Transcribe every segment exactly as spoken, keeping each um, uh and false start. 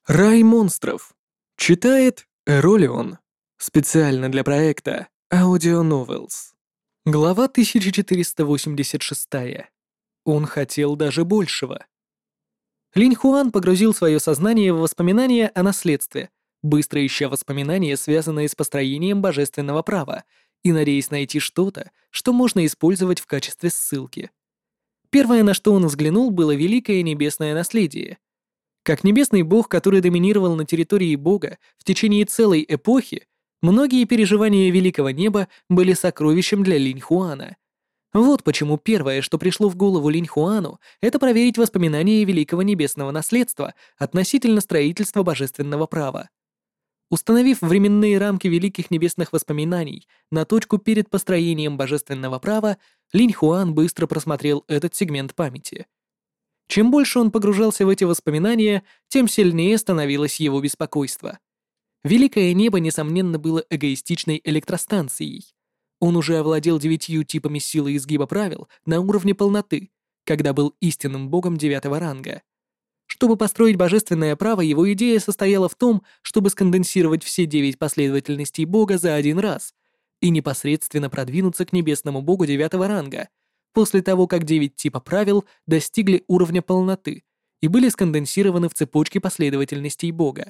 Рай монстров. Читает Эролион. Специально для проекта Audio Novels. Глава тысяча четыреста восемьдесят шесть. Он хотел даже большего. Линь Хуан погрузил свое сознание в воспоминания о наследстве, быстро ища воспоминания, связанные с построением божественного права, и надеясь найти что-то, что можно использовать в качестве ссылки. Первое, на что он взглянул, было великое небесное наследие. Как небесный бог, который доминировал на территории бога в течение целой эпохи, многие переживания великого неба были сокровищем для Линь Хуана. Вот почему первое, что пришло в голову Линь Хуану, это проверить воспоминания великого небесного наследства относительно строительства божественного права. Установив временные рамки великих небесных воспоминаний на точку перед построением божественного права, Линь Хуан быстро просмотрел этот сегмент памяти. Чем больше он погружался в эти воспоминания, тем сильнее становилось его беспокойство. Великое небо, несомненно, было эгоистичной электростанцией. Он уже овладел девятью типами силы изгиба правил на уровне полноты, когда был истинным богом девятого ранга. Чтобы построить божественное право, его идея состояла в том, чтобы сконденсировать все девять последовательностей бога за один раз и непосредственно продвинуться к небесному богу девятого ранга, после того, как девять типа правил достигли уровня полноты и были сконденсированы в цепочке последовательностей бога.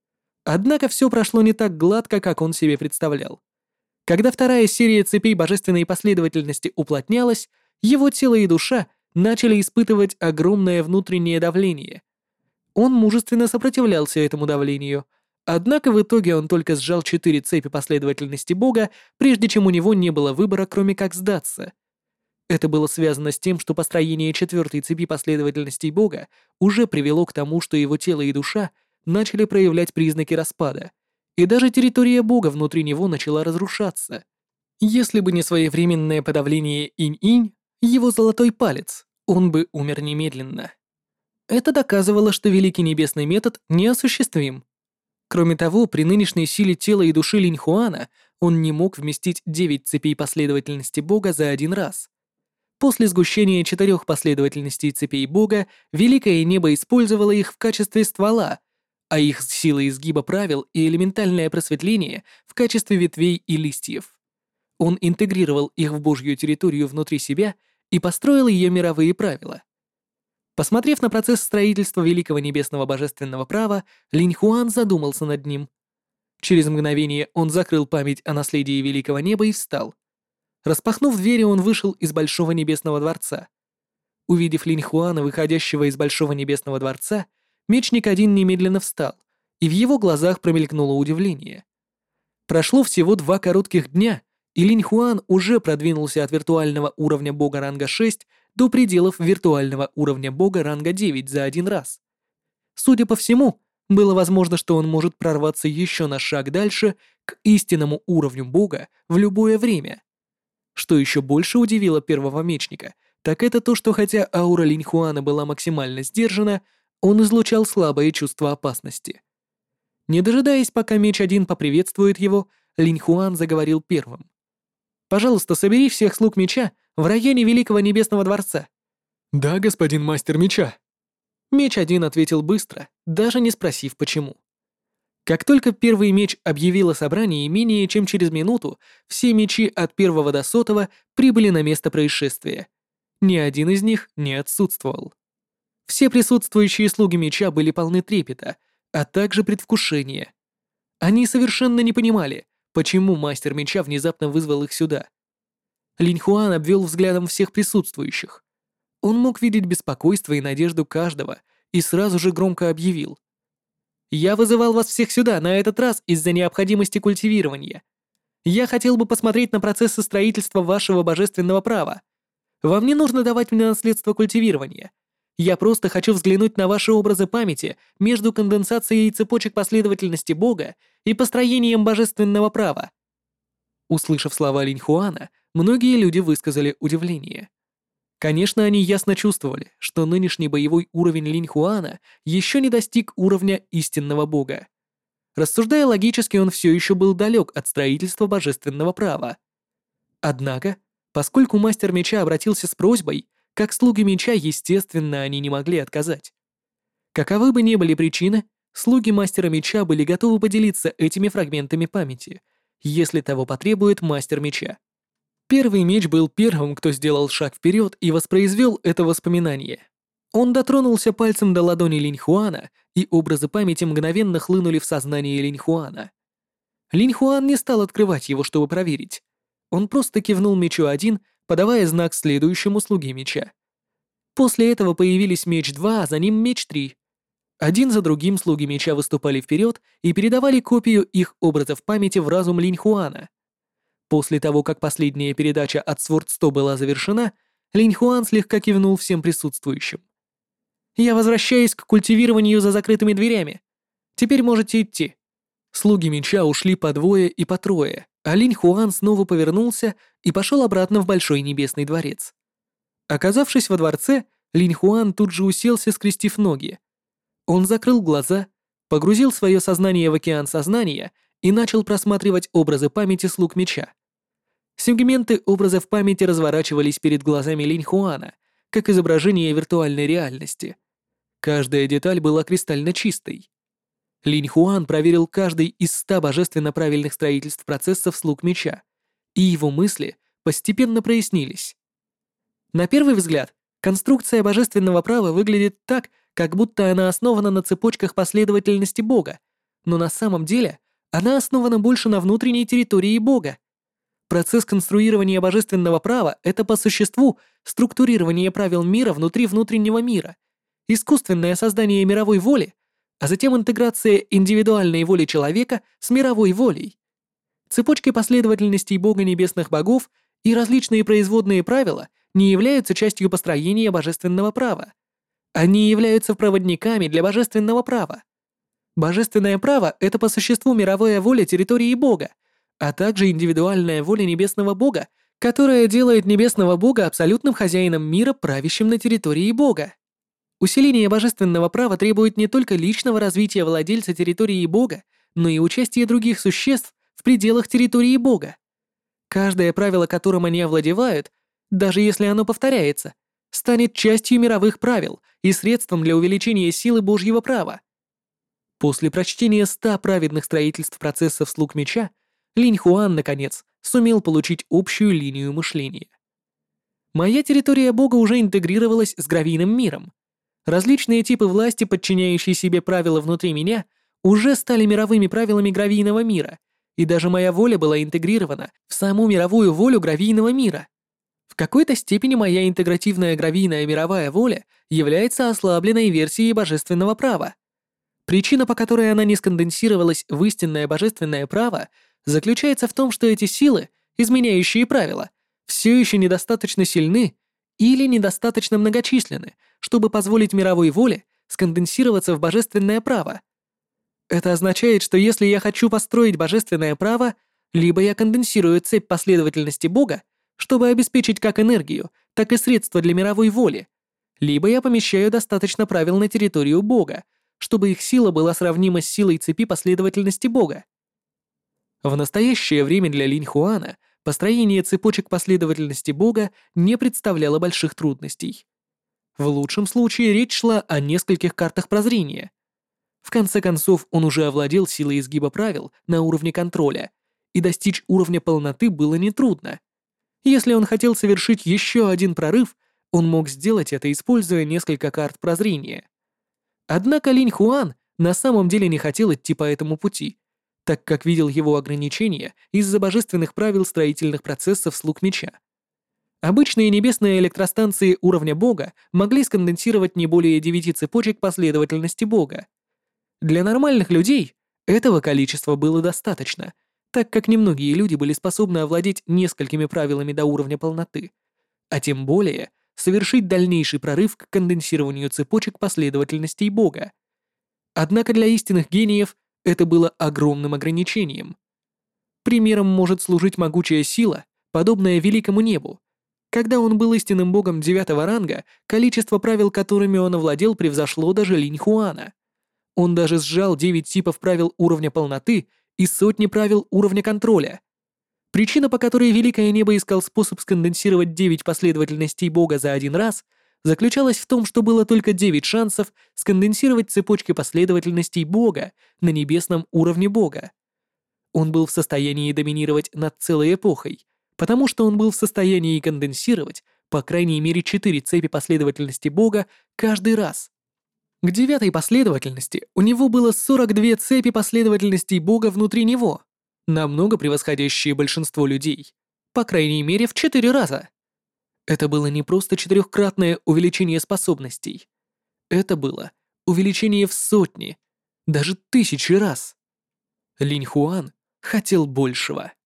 Однако все прошло не так гладко, как он себе представлял. Когда вторая серия цепей божественной последовательности уплотнялась, его тело и душа начали испытывать огромное внутреннее давление. Он мужественно сопротивлялся этому давлению, однако в итоге он только сжал четыре цепи последовательности бога, прежде чем у него не было выбора, кроме как сдаться. Это было связано с тем, что построение четвертой цепи последовательностей бога уже привело к тому, что его тело и душа начали проявлять признаки распада, и даже территория бога внутри него начала разрушаться. Если бы не своевременное подавление инь-инь, его золотой палец, он бы умер немедленно. Это доказывало, что Великий Небесный Метод неосуществим. Кроме того, при нынешней силе тела и души Линь Хуана он не мог вместить девять цепей последовательности бога за один раз. После сгущения четырех последовательностей цепей бога, Великое Небо использовало их в качестве ствола, а их сила изгиба правил и элементальное просветление в качестве ветвей и листьев. Он интегрировал их в Божью территорию внутри себя и построил ее мировые правила. Посмотрев на процесс строительства Великого Небесного Божественного Права, Линь Хуан задумался над ним. Через мгновение он закрыл память о наследии Великого Неба и встал. Распахнув двери, он вышел из Большого Небесного Дворца. Увидев Линь Хуана, выходящего из Большого Небесного Дворца, Мечник Один немедленно встал, и в его глазах промелькнуло удивление. Прошло всего два коротких дня, и Линь Хуан уже продвинулся от виртуального уровня бога ранга шесть до пределов виртуального уровня бога ранга девять за один раз. Судя по всему, было возможно, что он может прорваться еще на шаг дальше к истинному уровню бога в любое время. Что еще больше удивило первого мечника, так это то, что хотя аура Линь Хуана была максимально сдержана, он излучал слабое чувство опасности. Не дожидаясь, пока Меч Один поприветствует его, Линь Хуан заговорил первым. «Пожалуйста, собери всех слуг меча в районе Великого Небесного Дворца». «Да, господин мастер меча». Меч Один ответил быстро, даже не спросив почему. Как только первый меч объявил о собрании, менее чем через минуту все мечи от первого до сотого прибыли на место происшествия. Ни один из них не отсутствовал. Все присутствующие слуги меча были полны трепета, а также предвкушения. Они совершенно не понимали, почему мастер меча внезапно вызвал их сюда. Линь Хуан обвел взглядом всех присутствующих. Он мог видеть беспокойство и надежду каждого и сразу же громко объявил: «Я вызывал вас всех сюда, на этот раз из-за необходимости культивирования. Я хотел бы посмотреть на процессы строительства вашего божественного права. Вам не нужно давать мне наследство культивирования. Я просто хочу взглянуть на ваши образы памяти между конденсацией цепочек последовательности Бога и построением божественного права». Услышав слова Линь Хуана, многие люди высказали удивление. Конечно, они ясно чувствовали, что нынешний боевой уровень Линь Хуана еще не достиг уровня истинного бога. Рассуждая логически, он все еще был далек от строительства божественного права. Однако, поскольку мастер меча обратился с просьбой, как слуги меча, естественно, они не могли отказать. Каковы бы ни были причины, слуги Мастера Меча были готовы поделиться этими фрагментами памяти, если того потребует Мастер Меча. Первый меч был первым, кто сделал шаг вперед и воспроизвел это воспоминание. Он дотронулся пальцем до ладони Линьхуана, и образы памяти мгновенно хлынули в сознание Линьхуана. Линьхуан не стал открывать его, чтобы проверить. Он просто кивнул мечу один, подавая знак следующему слуге меча. После этого появились меч два, а за ним меч три. Один за другим слуги меча выступали вперед и передавали копию их образов памяти в разум Линьхуана. После того, как последняя передача от Сворд сто была завершена, Линьхуан слегка кивнул всем присутствующим. «Я возвращаюсь к культивированию за закрытыми дверями. Теперь можете идти». Слуги меча ушли по двое и по трое, а Линьхуан снова повернулся и пошел обратно в Большой Небесный дворец. Оказавшись во дворце, Линьхуан тут же уселся, скрестив ноги. Он закрыл глаза, погрузил свое сознание в океан сознания и начал просматривать образы памяти слуг меча. Сегменты образов памяти разворачивались перед глазами Линьхуана, как изображение виртуальной реальности. Каждая деталь была кристально чистой. Линьхуан проверил каждый из ста божественно правильных строительств процессов слуг меча, и его мысли постепенно прояснились. На первый взгляд, конструкция божественного права выглядит так, как будто она основана на цепочках последовательности Бога, но на самом деле она основана больше на внутренней территории Бога. Процесс конструирования божественного права — это по существу структурирование правил мира внутри внутреннего мира, искусственное создание мировой воли, а затем интеграция индивидуальной воли человека с мировой волей. Цепочки последовательностей Бога небесных богов и различные производные правила не являются частью построения божественного права. Они являются проводниками для божественного права. Божественное право — это по существу мировая воля территории Бога, а также индивидуальная воля небесного Бога, которая делает небесного Бога абсолютным хозяином мира, правящим на территории Бога. Усиление божественного права требует не только личного развития владельца территории Бога, но и участия других существ в пределах территории Бога. Каждое правило, которым они овладевают, даже если оно повторяется, станет частью мировых правил и средством для увеличения силы Божьего права. После прочтения ста праведных строительств процессов слуг меча, Линьхуан, наконец, сумел получить общую линию мышления. Моя территория Бога уже интегрировалась с гравийным миром. Различные типы власти, подчиняющие себе правила внутри меня, уже стали мировыми правилами гравийного мира, и даже моя воля была интегрирована в саму мировую волю гравийного мира. В какой-то степени моя интегративная гравийная мировая воля является ослабленной версией божественного права. Причина, по которой она не сконденсировалась в истинное божественное право, заключается в том, что эти силы, изменяющие правила, все еще недостаточно сильны или недостаточно многочисленны, чтобы позволить мировой воле сконденсироваться в божественное право. Это означает, что если я хочу построить божественное право, либо я конденсирую цепь последовательности Бога, чтобы обеспечить как энергию, так и средства для мировой воли, либо я помещаю достаточно правил на территорию Бога, чтобы их сила была сравнима с силой цепи последовательности Бога. В настоящее время для Линьхуана построение цепочек последовательности Бога не представляло больших трудностей. В лучшем случае речь шла о нескольких картах прозрения. В конце концов, он уже овладел силой изгиба правил на уровне контроля, и достичь уровня полноты было нетрудно. Если он хотел совершить еще один прорыв, он мог сделать это, используя несколько карт прозрения. Однако Линьхуан на самом деле не хотел идти по этому пути, так как видел его ограничения из-за божественных правил строительных процессов слуг меча. Обычные небесные электростанции уровня Бога могли сконденсировать не более девяти цепочек последовательности Бога. Для нормальных людей этого количества было достаточно, так как немногие люди были способны овладеть несколькими правилами до уровня полноты, а тем более совершить дальнейший прорыв к конденсированию цепочек последовательностей Бога. Однако для истинных гениев это было огромным ограничением. Примером может служить могучая сила, подобная великому небу. Когда он был истинным богом девятого ранга, количество правил, которыми он овладел, превзошло даже Линьхуана. Он даже сжал девять типов правил уровня полноты и сотни правил уровня контроля. Причина, по которой Великое Небо искал способ сконденсировать девять последовательностей Бога за один раз, заключалась в том, что было только девять шансов сконденсировать цепочки последовательностей Бога на небесном уровне Бога. Он был в состоянии доминировать над целой эпохой, потому что он был в состоянии конденсировать по крайней мере четыре цепи последовательности Бога каждый раз. К девятой последовательности у него было сорок две цепи последовательностей Бога внутри него, намного превосходящие большинство людей, по крайней мере в четыре раза. Это было не просто четырехкратное увеличение способностей. Это было увеличение в сотни, даже тысячи раз. Линь Хуан хотел большего.